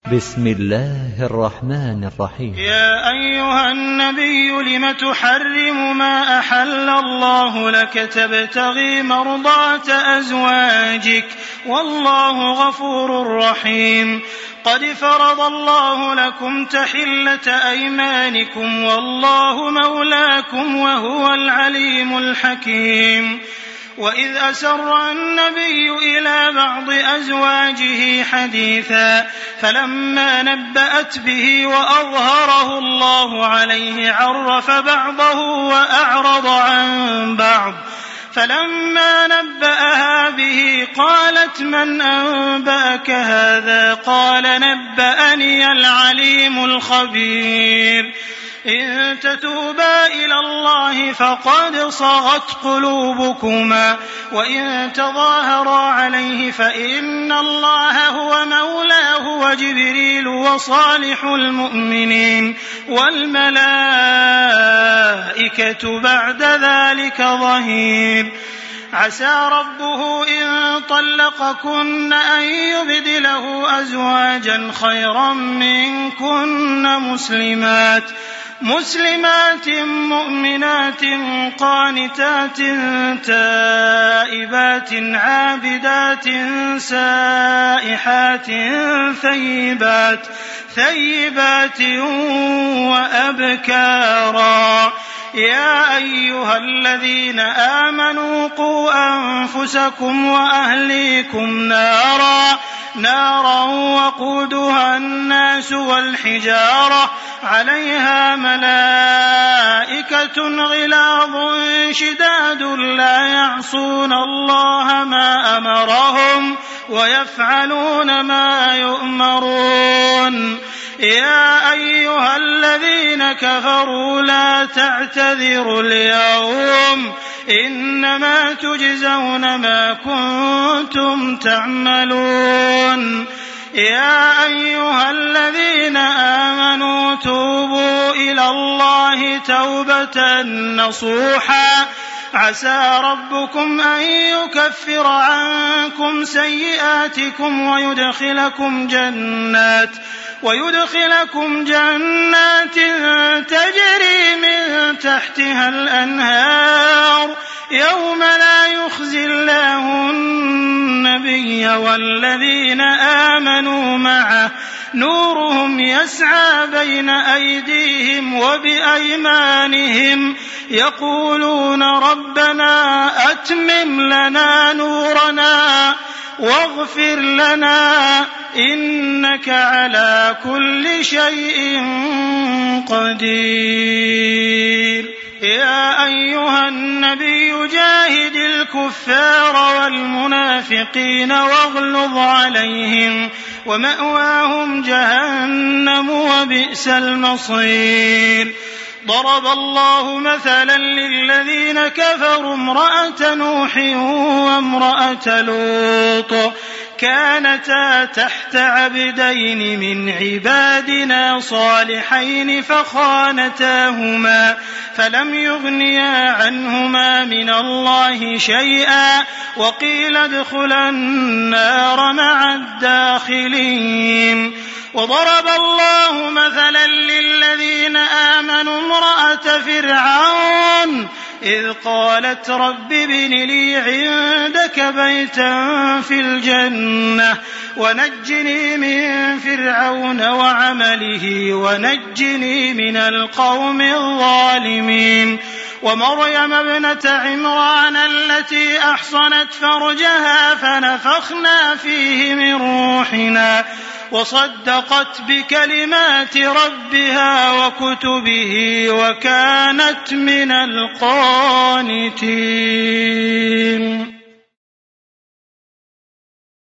بسم الله الرحمن الرحيم. يا أيها النبي لم تحرم ما أحل الله لك تبتغي مرضات أزواجك والله غفور رحيم. قد فرض الله لكم تحلة أيمانكم والله مولاكم وهو العليم الحكيم. وإذ أسر النبي إلى بعض أزواجه حديثا فلما نبأت به وأظهره الله عليه عرف بعضه وأعرض عن بعض. فلما نبأها به قالت من أنبأك هذا؟ قال نبأني العليم الخبير. إن تتوبا إلى الله فقد صغت قلوبكما وإن تظاهرا عليه فإن الله هو مولاه وجبريل وصالح المؤمنين والملائكة بعد ذلك ظهير. عسى ربه إن طلقكن أن يبدله أزواجا خيرا منكن مسلمات مؤمنات قانتات تائبات عابدات سائحات ثيبات وأبكارا. يا أيها الذين آمنوا قوا أنفسكم وأهليكم نارا وقودها الناس والحجارة عليها ملائكة غلاظ شداد لا يعصون الله ما أمرهم ويفعلون ما يؤمرون. يا أيها الذين كفروا لا تعتذروا اليوم إنما تجزون ما كنتم تعملون. يا أيها الذين آمنوا توبوا إلى الله توبة نصوحا عسى ربكم أن يكفر عنكم سيئاتكم ويدخلكم جنات تجري من تحتها الأنهار يوم لا يخزي الله النبي والذين آمنوا معه نورهم يسعى بين أيديهم وبأيمانهم يقولون ربنا أتمم لنا نورنا واغفر لنا إنك على كل شيء قدير. يا أيها النبي جاهد الكفار والمنافقين واغلظ عليهم ومأواهم جهنم وبئس المصير. ضرب الله مثلا للذين كفروا امرأة نوح وامرأة لوط كانتا تحت عبدين من عبادنا صالحين فخانتاهما فلم يغنيا عنهما من الله شيئا وقيل ادخلا النار مع الداخلين. وضرب الله مثلا للذين آمنوا امرأة فرعون إذ قالت رب ابن لي عندك بيتا في الجنة ونجني من فرعون وعمله ونجني من القوم الظالمين. ومريم ابنة عمران التي أحصنت فرجها فنفخنا فيه من روحنا وصدقت بكلمات ربها وكتبه وكانت من القانتين.